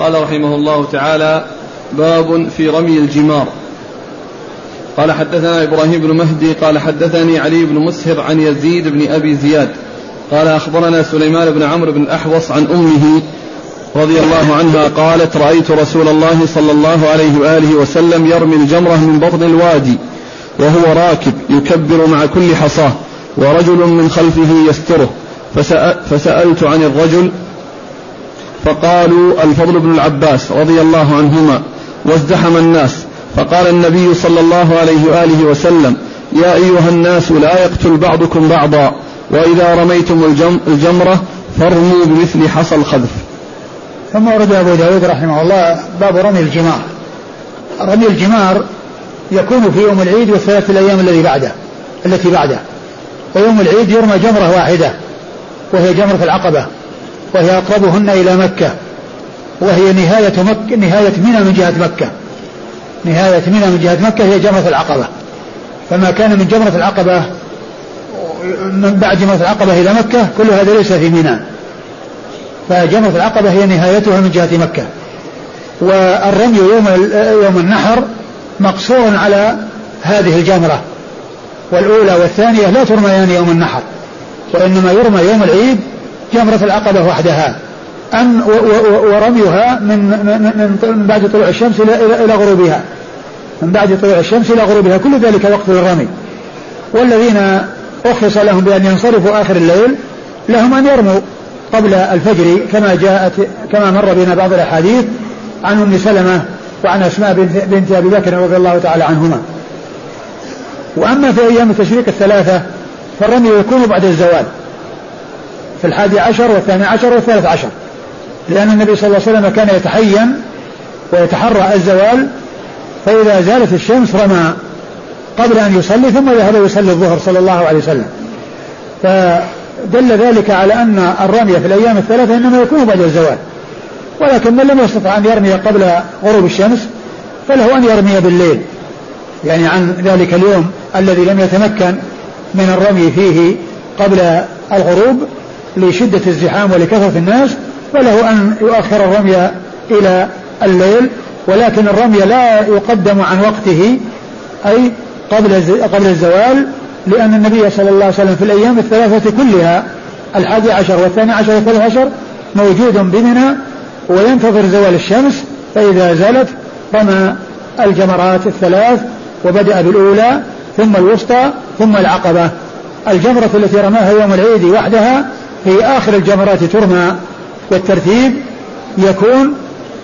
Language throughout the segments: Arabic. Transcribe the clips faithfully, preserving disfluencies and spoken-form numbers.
قال رحمه الله تعالى: باب في رمي الجمار. قال حدثنا إبراهيم بن مهدي قال حدثني علي بن مسهر عن يزيد بن أبي زياد قال أخبرنا سليمان بن عمرو بن الأحوص عن أمه رضي الله عنها قالت: رأيت رسول الله صلى الله عليه وآله وسلم يرمي الجمرة من بطن الوادي وهو راكب يكبر مع كل حصاه ورجل من خلفه يستره، فسألت عن الرجل فقالوا: الفضل بن العباس رضي الله عنهما، وازدحم الناس، فقال النبي صلى الله عليه وآله وسلم: يا أيها الناس لا يقتل بعضكم بعضا، وإذا رميتم الجم الجمرة فارموا بمثل حصى الخذف. ثم ورد أبو داود رحمه الله باب رمي الجمار. رمي الجمار يكون في يوم العيد والثلاث الأيام الذي بعده التي بعده ويوم العيد يرمى جمرة واحدة وهي جمرة العقبة، وهي أقربهن إلى مكة، وهي نهاية مكة نهاية منى من جهة مكة نهاية منى من جهة مكة هي جمرة العقبة. فما كان من جمرة العقبة من بعد جمرة العقبة إلى مكة كل هذا ليس في منى، فجمرة العقبة هي نهايتها من جهة مكة. والرمي يوم يوم النحر مقصور على هذه الجمرة، والأولى والثانية لا ترميان يوم النحر، وإنما يرمى يوم العيد جمرة العقبة وحدها، أن ورميها من, من, من بعد طلوع الشمس إلى, إلى غروبها من بعد طلوع الشمس إلى غروبها، كل ذلك وقت الرمي. والذين أخص لهم بأن ينصرفوا آخر الليل لهم أن يرموا قبل الفجر، كما جاءت كما مر بنا بعض الأحاديث عن أم سلمة وعن أسماء بنت أبي بكر رضي الله تعالى عنهما. وأما في أيام التشريق الثلاثة فالرمي يكون بعد الزوال في الحادي عشر والثاني عشر والثالث عشر، لأن النبي صلى الله عليه وسلم كان يتحين ويتحرى الزوال، فإذا زالت الشمس رمى قبل أن يصلي ثم ذهب يصلي الظهر صلى الله عليه وسلم. فدل ذلك على أن الرمي في الأيام الثلاثة إنما يكون بعد الزوال، ولكن من لم يستطع أن يرمي قبل غروب الشمس فله أن يرمي بالليل، يعني عن ذلك اليوم الذي لم يتمكن من الرمي فيه قبل الغروب لشدة الزحام ولكثرة الناس، فله أن يؤخر الرمي إلى الليل، ولكن الرمي لا يقدم عن وقته أي قبل قبل الزوال، لأن النبي صلى الله عليه وسلم في الأيام الثلاثة كلها الحادي عشر والثاني عشر والثالث عشر موجود بمنى وينتظر زوال الشمس، فإذا زالت رمى الجمرات الثلاث، وبدأ بالأولى ثم الوسطى ثم العقبة. الجمرة التي رماها يوم العيد وحدها في آخر الجمرات ترمى، والترتيب يكون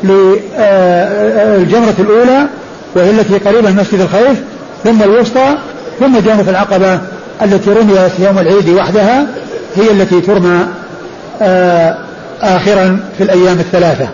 للجمرة الأولى وهي التي قريبة من مسجد الخيف، ثم الوسطى، ثم جمرة العقبة التي رميت يوم العيد وحدها هي التي ترمى آخرا في الأيام الثلاثة.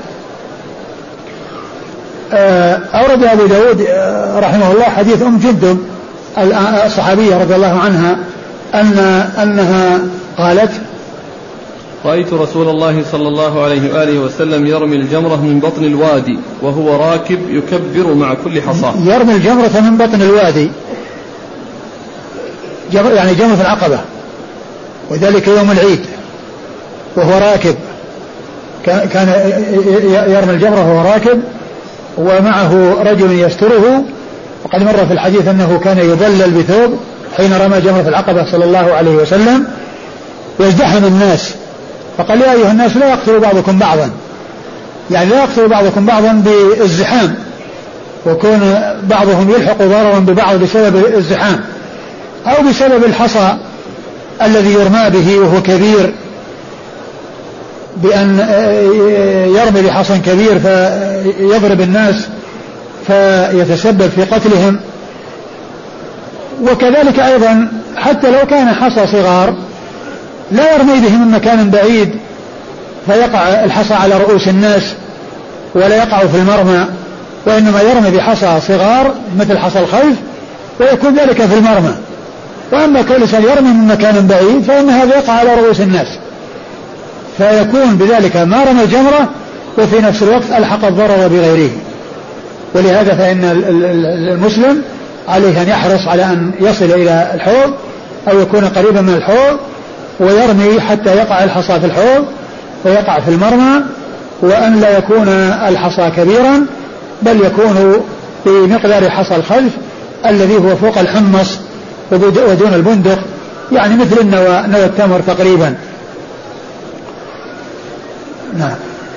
أورد أبو داود رحمه الله حديث أم جندب الصحابية رضي الله عنها أن أنها قالت: رأيت رسول الله صلى الله عليه وآله وسلم يرمي الجمرة من بطن الوادي وهو راكب يكبر مع كل حصاه. يرمي الجمرة من بطن الوادي يعني جمرة العقبة، وذلك يوم العيد وهو راكب، كان يرمي الجمرة وهو راكب ومعه رجل يستره، وقد مر في الحديث أنه كان يظلل بثوب حين رمى جمرة العقبة صلى الله عليه وسلم، وازدحم الناس، فقال: يا أيها الناس لا يقتل بعضكم بعضا، يعني لا يقتل بعضكم بعضا بالزحام، وكون بعضهم يلحق ضررا ببعض بسبب الزحام أو بسبب الحصى الذي يرمى به وهو كبير، بأن يرمي بحصى كبير فيضرب الناس فيتسبب في قتلهم. وكذلك أيضا حتى لو كان حصى صغار لا يرمي به من مكان بعيد فيقع الحصى على رؤوس الناس ولا يقع في المرمى، وإنما يرمي بحصى صغار مثل حصى الخيف ويكون ذلك في المرمى. وأما كل إنسان يرمي من مكان بعيد فإن هذا يقع على رؤوس الناس، فيكون بذلك ما رمى الجمرة وفي نفس الوقت ألحق الضرر بغيره. ولهذا فإن المسلم عليه أن يحرص على أن يصل إلى الحوض أو يكون قريبا من الحوض ويرمي حتى يقع الحصى في الحوض ويقع في المرمى، وأن لا يكون الحصى كبيرا بل يكون بمقدار حصى الخلف الذي هو فوق الحمص ودون البندق، يعني مثل النوى نوى التمر تقريبا. نعم.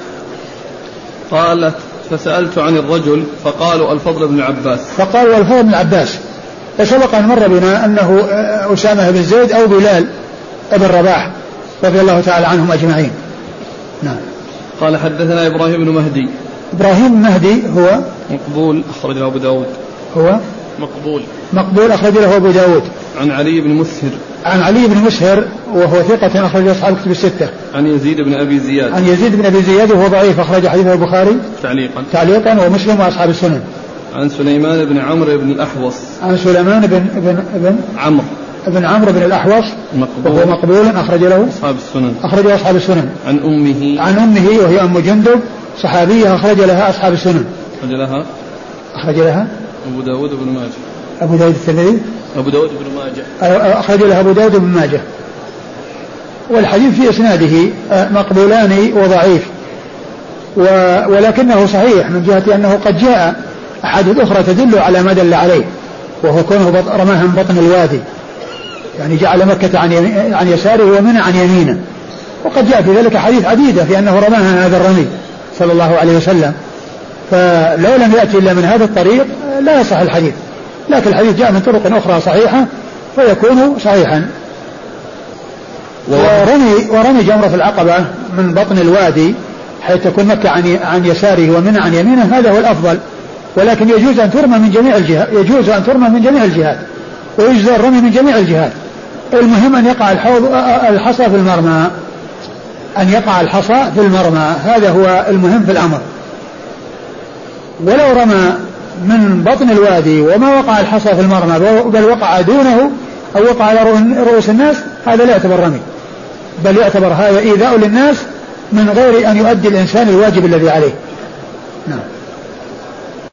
قالت فسألت عن الرجل فقالوا الفضل بن العباس. فقالوا الفضل بن العباس. فسبق أن مر بنا أنه أسامة بن زيد أو بلال ابن رباح رضي الله تعالى عنهم أجمعين. نعم. قال حدثنا إبراهيم بن مهدي. إبراهيم مهدي هو مقبول أخرج له أبو داود. هو مقبول مقبول أخرج له أبو داود. عن علي بن مسهر. عن علي بن مسهر وهو ثقة أخرج أصحاب الكتب الستة. عن يزيد بن أبي زياد. عن يزيد بن أبي زياد وهو ضعيف أخرج حديثه البخاري تعليقا تعليقا ومسلم وأصحاب السنن. عن سليمان بن عمرو بن الأحوص. عن سليمان بن ابن ابن عمرو ابن عمرو بن الأحوص مقبول وهو مقبول أخرج له أصحاب السنن. أخرج أصحاب السنن. عن أمه. عن أمه وهي أم جندب صحابية أخرج لها أصحاب السنن. أخرج لها أخرج لها أبو داود بن ماجه. أبو داود الترمذي أبو داود بن ماجه أخرج لها أبو داود بن ماجه. والحديث في إسناده مقبولان وضعيف، ولكنه صحيح من جهة أنه قد جاء أحاديث أخرى تدل على ما دل عليه، وهو كونه رماها من بطن الوادي، يعني جعل مكة عن, عن يساره ومنى عن يمينه. وقد جاء في ذلك حديث عديدة في أنه رماها هذا الرمي صلى الله عليه وسلم، فلو لم يأتي إلا من هذا الطريق لا يصح الحديث، لكن الحديث جاء من طرق أخرى صحيحة فيكون صحيحا. ورمي, ورمي جمرة العقبة من بطن الوادي حيث تكون مكة عن, عن يساره ومنى عن يمينه هذا هو الأفضل، ولكن يجوز أن ترمى من جميع الجهات، يجوز أن ترمى من جميع الجهات ويجوز الرمي من جميع الجهات. المهم أن يقع الحوض الحصى في المرمى، أن يقع الحصى في المرمى، هذا هو المهم في الأمر. ولو رمى من بطن الوادي وما وقع الحصى في المرمى بل وقع دونه أو وقع على رؤوس الناس هذا لا يعتبر رمي، بل يعتبر هذا إيذاء للناس من غير أن يؤدي الإنسان الواجب الذي عليه. نعم.